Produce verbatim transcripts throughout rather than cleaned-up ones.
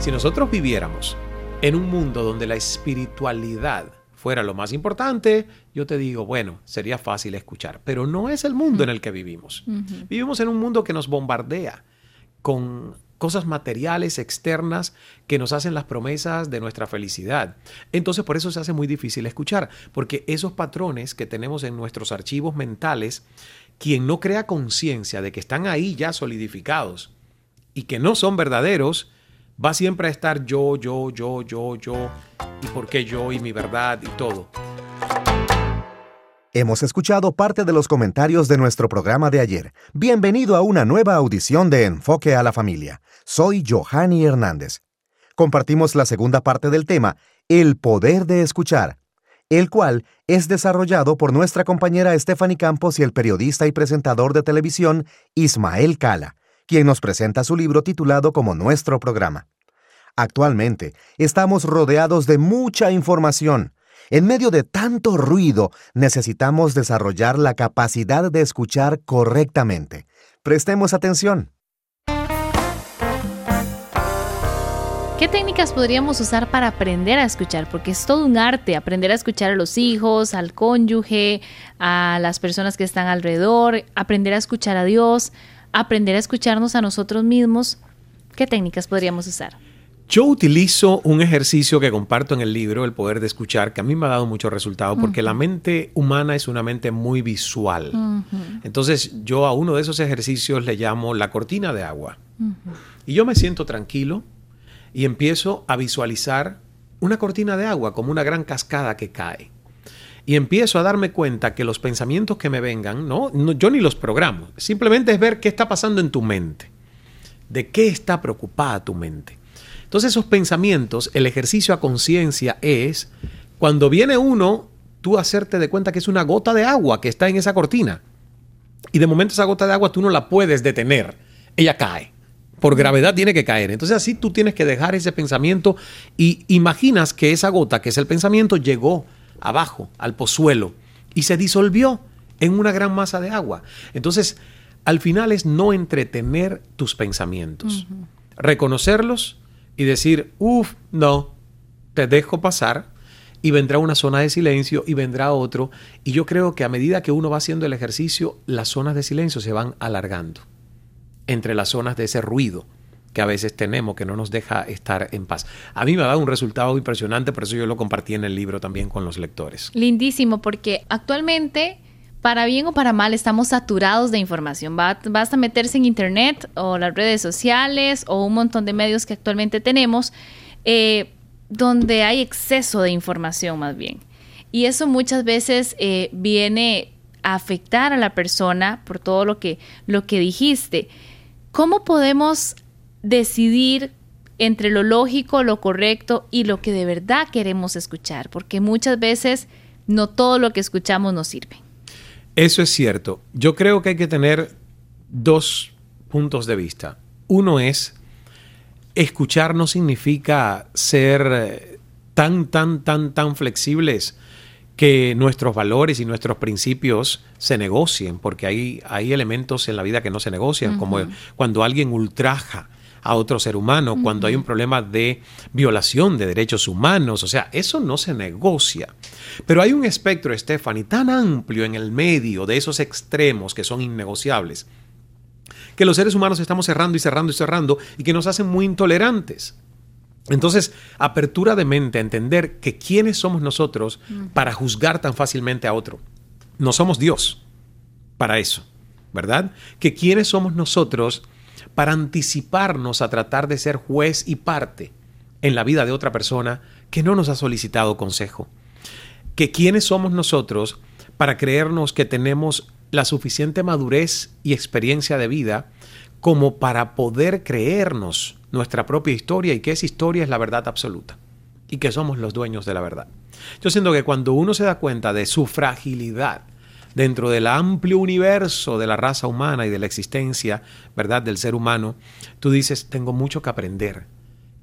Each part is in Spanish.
Si nosotros viviéramos en un mundo donde la espiritualidad fuera lo más importante, yo te digo, bueno, sería fácil escuchar. Pero no es el mundo en el que vivimos. Uh-huh. Vivimos en un mundo que nos bombardea con cosas materiales externas que nos hacen las promesas de nuestra felicidad. Entonces, por eso se hace muy difícil escuchar, porque esos patrones que tenemos en nuestros archivos mentales, quien no crea conciencia de que están ahí ya solidificados y que no son verdaderos, va siempre a estar yo, yo, yo, yo, yo, y por qué yo, y mi verdad, y todo. Hemos escuchado parte de los comentarios de nuestro programa de ayer. Bienvenido a una nueva audición de Enfoque a la Familia. Soy Johanny Hernández. Compartimos la segunda parte del tema, el poder de escuchar, el cual es desarrollado por nuestra compañera Stephanie Campos y el periodista y presentador de televisión Ismael Cala, quien nos presenta su libro titulado como nuestro programa. Actualmente, estamos rodeados de mucha información. En medio de tanto ruido, necesitamos desarrollar la capacidad de escuchar correctamente. Prestemos atención. ¿Qué técnicas podríamos usar para aprender a escuchar? Porque es todo un arte, aprender a escuchar a los hijos, al cónyuge, a las personas que están alrededor, aprender a escuchar a Dios, aprender a escucharnos a nosotros mismos. ¿Qué técnicas podríamos usar? Yo utilizo un ejercicio que comparto en el libro, El poder de escuchar, que a mí me ha dado mucho resultado, porque uh-huh. la mente humana es una mente muy visual. Uh-huh. Entonces, yo a uno de esos ejercicios le llamo la cortina de agua. Uh-huh. Y yo me siento tranquilo y empiezo a visualizar una cortina de agua como una gran cascada que cae. Y empiezo a darme cuenta que los pensamientos que me vengan, no, no yo ni los programo. Simplemente es ver qué está pasando en tu mente. ¿De qué está preocupada tu mente? Entonces esos pensamientos, el ejercicio a conciencia es, cuando viene uno, tú hacerte de cuenta que es una gota de agua que está en esa cortina. Y de momento esa gota de agua tú no la puedes detener. Ella cae. Por gravedad tiene que caer. Entonces así tú tienes que dejar ese pensamiento y imaginas que esa gota, que es el pensamiento, llegó abajo, al pozuelo, y se disolvió en una gran masa de agua. Entonces, al final es no entretener tus pensamientos. Uh-huh. Reconocerlos y decir, uff, no, te dejo pasar, y vendrá una zona de silencio y vendrá otro. Y yo creo que a medida que uno va haciendo el ejercicio, las zonas de silencio se van alargando entre las zonas de ese ruido que a veces tenemos, que no nos deja estar en paz. A mí me ha dado un resultado impresionante, por eso yo lo compartí en el libro también con los lectores. Lindísimo, porque actualmente, para bien o para mal, estamos saturados de información. Basta meterse en internet o las redes sociales o un montón de medios que actualmente tenemos, eh, donde hay exceso de información más bien. Y eso muchas veces eh, viene a afectar a la persona por todo lo que, lo que dijiste. ¿Cómo podemos decidir entre lo lógico, lo correcto y lo que de verdad queremos escuchar? Porque muchas veces no todo lo que escuchamos nos sirve. Eso es cierto. Yo creo que hay que tener dos puntos de vista. Uno es, escuchar no significa ser tan, tan, tan, tan flexibles que nuestros valores y nuestros principios se negocien, porque hay, hay elementos en la vida que no se negocian, uh-huh. como cuando alguien ultraja a otro ser humano, uh-huh. cuando hay un problema de violación de derechos humanos, o sea, eso no se negocia. Pero hay un espectro, Stephanie, tan amplio en el medio de esos extremos que son innegociables, que los seres humanos estamos cerrando y cerrando y cerrando y que nos hacen muy intolerantes. Entonces, apertura de mente a entender que quiénes somos nosotros uh-huh. para juzgar tan fácilmente a otro. No somos Dios para eso, ¿verdad? Que quiénes somos nosotros para anticiparnos a tratar de ser juez y parte en la vida de otra persona que no nos ha solicitado consejo. Que quiénes somos nosotros para creernos que tenemos la suficiente madurez y experiencia de vida como para poder creernos nuestra propia historia y que esa historia es la verdad absoluta y que somos los dueños de la verdad. Yo siento que cuando uno se da cuenta de su fragilidad dentro del amplio universo de la raza humana y de la existencia, ¿verdad?, del ser humano, tú dices, tengo mucho que aprender.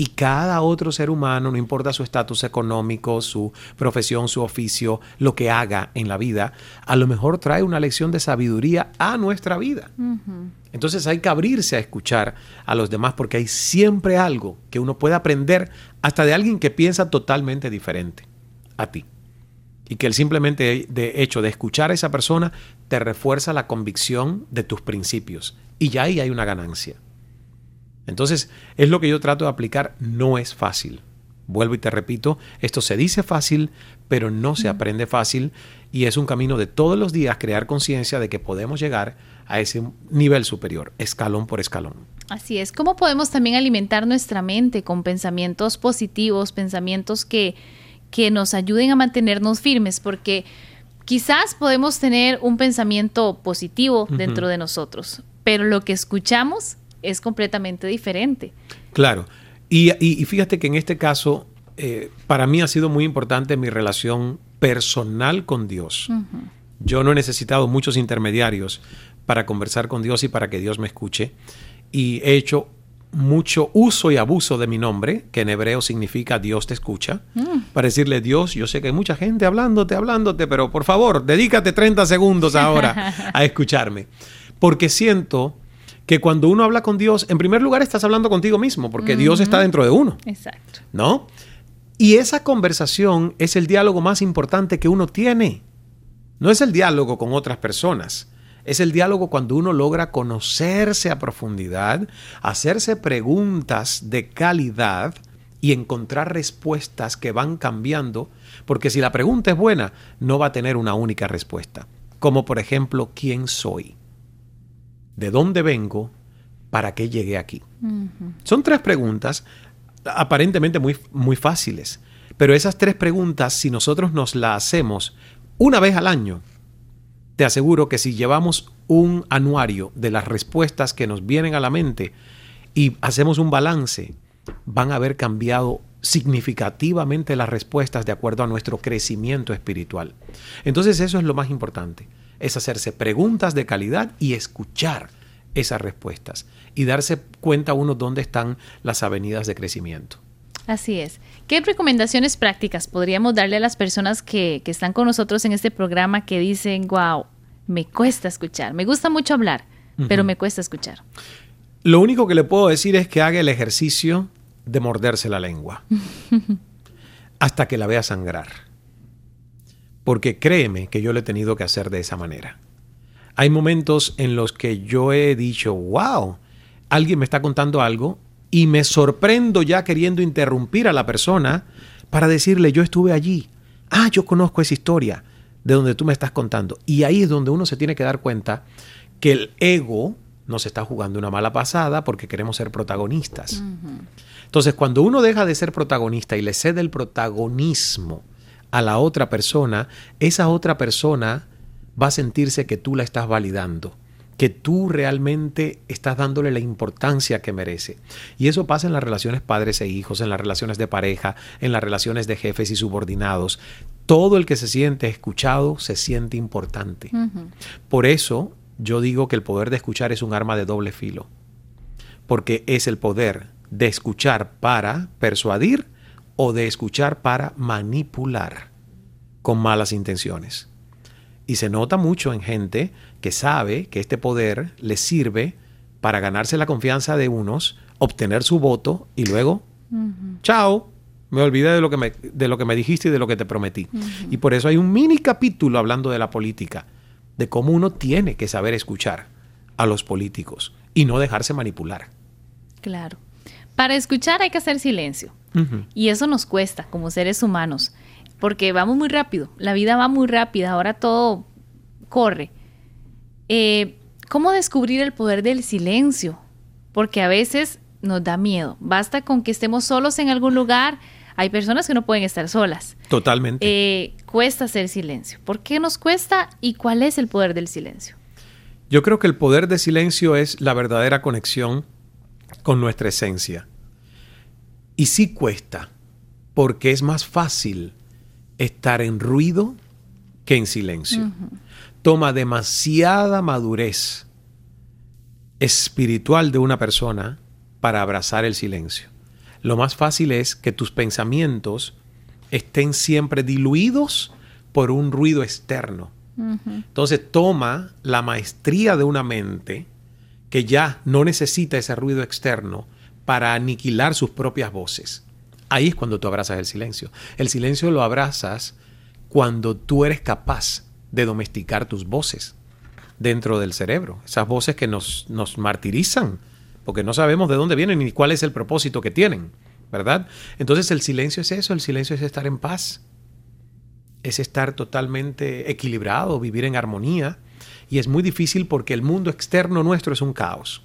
Y cada otro ser humano, no importa su estatus económico, su profesión, su oficio, lo que haga en la vida, a lo mejor trae una lección de sabiduría a nuestra vida. Uh-huh. Entonces hay que abrirse a escuchar a los demás porque hay siempre algo que uno puede aprender hasta de alguien que piensa totalmente diferente a ti. Y que el simplemente de hecho de escuchar a esa persona te refuerza la convicción de tus principios. Y ya ahí hay una ganancia. Entonces, es lo que yo trato de aplicar. No es fácil. Vuelvo y te repito, esto se dice fácil, pero no se aprende fácil. Y es un camino de todos los días crear conciencia de que podemos llegar a ese nivel superior, escalón por escalón. Así es. ¿Cómo podemos también alimentar nuestra mente con pensamientos positivos, pensamientos que, que nos ayuden a mantenernos firmes? Porque quizás podemos tener un pensamiento positivo dentro uh-huh. de nosotros, pero lo que escuchamos es completamente diferente. Claro. Y, y, y fíjate que en este caso, eh, para mí ha sido muy importante mi relación personal con Dios. Uh-huh. Yo no he necesitado muchos intermediarios para conversar con Dios y para que Dios me escuche. Y he hecho mucho uso y abuso de mi nombre, que en hebreo significa Dios te escucha, uh-huh. para decirle, Dios, yo sé que hay mucha gente hablándote, hablándote, pero por favor, dedícate treinta segundos ahora a escucharme. Porque siento que cuando uno habla con Dios, en primer lugar estás hablando contigo mismo, porque uh-huh. Dios está dentro de uno. Exacto. ¿No? Y esa conversación es el diálogo más importante que uno tiene. No es el diálogo con otras personas. Es el diálogo cuando uno logra conocerse a profundidad, hacerse preguntas de calidad y encontrar respuestas que van cambiando, porque si la pregunta es buena, no va a tener una única respuesta. Como por ejemplo, ¿quién soy? ¿De dónde vengo? ¿Para qué llegué aquí? Uh-huh. Son tres preguntas aparentemente muy, muy fáciles, pero esas tres preguntas, si nosotros nos las hacemos una vez al año, te aseguro que si llevamos un anuario de las respuestas que nos vienen a la mente y hacemos un balance, van a haber cambiado significativamente las respuestas de acuerdo a nuestro crecimiento espiritual. Entonces eso es lo más importante. Es hacerse preguntas de calidad y escuchar esas respuestas y darse cuenta uno dónde están las avenidas de crecimiento. Así es. ¿Qué recomendaciones prácticas podríamos darle a las personas que, que están con nosotros en este programa que dicen, wow, me cuesta escuchar, me gusta mucho hablar, uh-huh. pero me cuesta escuchar? Lo único que le puedo decir es que haga el ejercicio de morderse la lengua hasta que la vea sangrar. Porque créeme que yo lo he tenido que hacer de esa manera. Hay momentos en los que yo he dicho, wow, alguien me está contando algo y me sorprendo ya queriendo interrumpir a la persona para decirle, yo estuve allí. Ah, yo conozco esa historia de donde tú me estás contando. Y ahí es donde uno se tiene que dar cuenta que el ego nos está jugando una mala pasada porque queremos ser protagonistas. Uh-huh. Entonces, cuando uno deja de ser protagonista y le cede el protagonismo a la otra persona, esa otra persona va a sentirse que tú la estás validando, que tú realmente estás dándole la importancia que merece. Y eso pasa en las relaciones padres e hijos, en las relaciones de pareja, en las relaciones de jefes y subordinados. Todo el que se siente escuchado se siente importante. Uh-huh. Por eso yo digo que el poder de escuchar es un arma de doble filo, porque es el poder de escuchar para persuadir o de escuchar para manipular con malas intenciones. Y se nota mucho en gente que sabe que este poder les sirve para ganarse la confianza de unos, obtener su voto y luego, uh-huh. chao, me olvidé de lo que me, de lo que me dijiste y de lo que te prometí. Uh-huh. Y por eso hay un mini capítulo hablando de la política, de cómo uno tiene que saber escuchar a los políticos y no dejarse manipular. Claro. Para escuchar hay que hacer silencio. Uh-huh. Y eso nos cuesta como seres humanos, porque vamos muy rápido. La vida va muy rápida, ahora todo corre. Eh, ¿Cómo descubrir el poder del silencio? Porque a veces nos da miedo. Basta con que estemos solos en algún lugar. Hay personas que no pueden estar solas. Totalmente. Eh, cuesta hacer silencio. ¿Por qué nos cuesta y cuál es el poder del silencio? Yo creo que el poder del silencio es la verdadera conexión con nuestra esencia. Y sí cuesta, porque es más fácil estar en ruido que en silencio. Uh-huh. Toma demasiada madurez espiritual de una persona para abrazar el silencio. lo más fácil es que tus pensamientos estén siempre diluidos por un ruido externo. Uh-huh. Entonces toma la maestría de una mente que ya no necesita ese ruido externo para aniquilar sus propias voces. Ahí es cuando tú abrazas el silencio. El silencio lo abrazas cuando tú eres capaz de domesticar tus voces dentro del cerebro. Esas voces que nos, nos martirizan, porque no sabemos de dónde vienen ni cuál es el propósito que tienen, ¿verdad? Entonces el silencio es eso, el silencio es estar en paz. Es estar totalmente equilibrado, vivir en armonía. Y es muy difícil porque el mundo externo nuestro es un caos.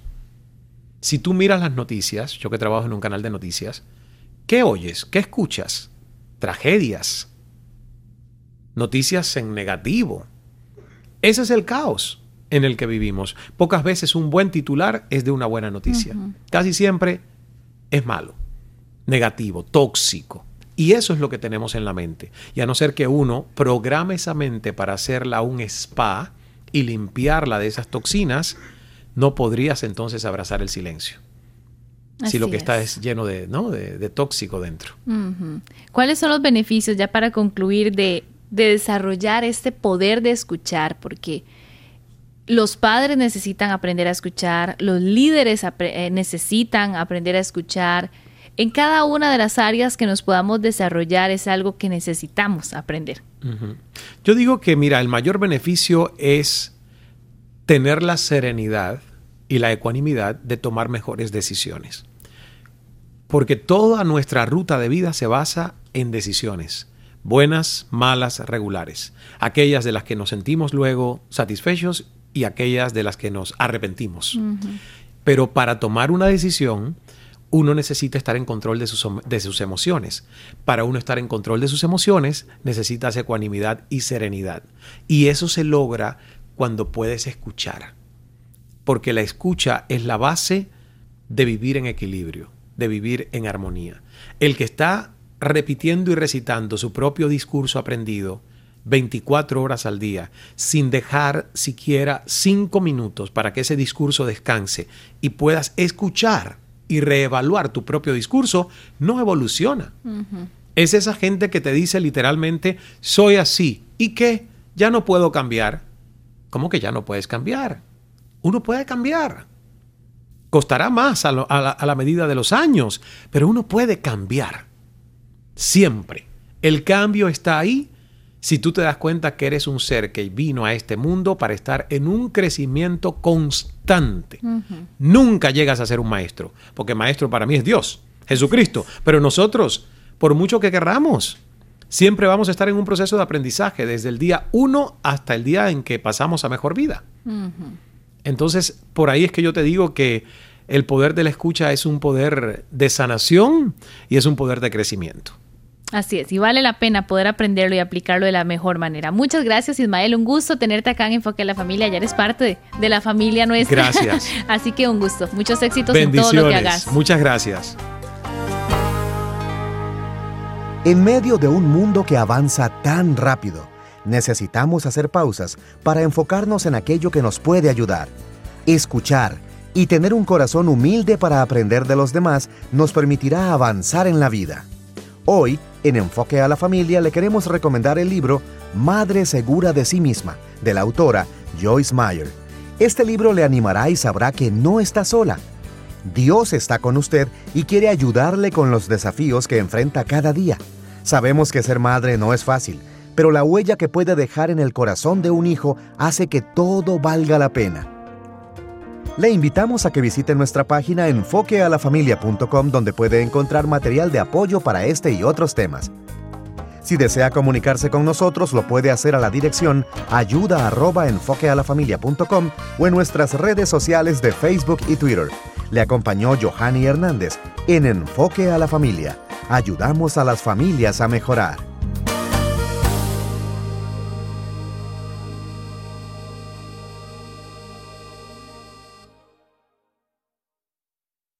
Si tú miras las noticias, yo que trabajo en un canal de noticias, ¿qué oyes? ¿Qué escuchas? Tragedias. Noticias en negativo. Ese es el caos en el que vivimos. Pocas veces un buen titular es de una buena noticia. Uh-huh. Casi siempre es malo, negativo, tóxico. Y eso es lo que tenemos en la mente. Y a no ser que uno programe esa mente para hacerla un spa y limpiarla de esas toxinas, no podrías entonces abrazar el silencio. Así si lo que es. Está es lleno de, ¿no? de, de tóxico dentro. Uh-huh. ¿Cuáles son los beneficios, ya para concluir, de, de desarrollar este poder de escuchar? Porque los padres necesitan aprender a escuchar, los líderes apre- eh, necesitan aprender a escuchar. En cada una de las áreas que nos podamos desarrollar es algo que necesitamos aprender. Uh-huh. Yo digo que, mira, el mayor beneficio es tener la serenidad y la ecuanimidad de tomar mejores decisiones. Porque toda nuestra ruta de vida se basa en decisiones, buenas, malas, regulares. Aquellas de las que nos sentimos luego satisfechos y aquellas de las que nos arrepentimos. Uh-huh. Pero para tomar una decisión, uno necesita estar en control de sus, de sus emociones. Para uno estar en control de sus emociones, necesitas ecuanimidad y serenidad. Y eso se logra cuando puedes escuchar. Porque la escucha es la base de vivir en equilibrio, de vivir en armonía. El que está repitiendo y recitando su propio discurso aprendido veinticuatro horas al día, sin dejar siquiera cinco minutos para que ese discurso descanse y puedas escuchar y reevaluar tu propio discurso, no evoluciona. Uh-huh. Es esa gente que te dice literalmente, soy así. ¿Y qué? Ya no puedo cambiar. ¿Cómo que ya no puedes cambiar? Uno puede cambiar. Costará más a, lo, a, la, a la medida de los años, pero uno puede cambiar. Siempre. El cambio está ahí si tú te das cuenta que eres un ser que vino a este mundo para estar en un crecimiento constante. Uh-huh. Nunca llegas a ser un maestro, porque maestro para mí es Dios, Jesucristo. Pero nosotros, por mucho que querramos, siempre vamos a estar en un proceso de aprendizaje desde el día uno hasta el día en que pasamos a mejor vida. Uh-huh. Entonces, por ahí es que yo te digo que el poder de la escucha es un poder de sanación y es un poder de crecimiento. Así es, y vale la pena poder aprenderlo y aplicarlo de la mejor manera. Muchas gracias, Ismael, un gusto tenerte acá en Enfoque a la Familia. Ya eres parte de, de la familia nuestra. Gracias. Así que un gusto, muchos éxitos en todo lo que hagas. Muchas gracias. En medio de un mundo que avanza tan rápido, necesitamos hacer pausas para enfocarnos en aquello que nos puede ayudar. Escuchar y tener un corazón humilde para aprender de los demás nos permitirá avanzar en la vida. Hoy, en Enfoque a la Familia, le queremos recomendar el libro Madre Segura de Sí Misma, de la autora Joyce Meyer. Este libro le animará y sabrá que no está sola. Dios está con usted y quiere ayudarle con los desafíos que enfrenta cada día. Sabemos que ser madre no es fácil, pero la huella que puede dejar en el corazón de un hijo hace que todo valga la pena. Le invitamos a que visite nuestra página enfoque a la familia punto com, donde puede encontrar material de apoyo para este y otros temas. Si desea comunicarse con nosotros, lo puede hacer a la dirección ayuda arroba enfoque a la familia punto com o en nuestras redes sociales de Facebook y Twitter. Le acompañó Johanny Hernández en Enfoque a la Familia. Ayudamos a las familias a mejorar.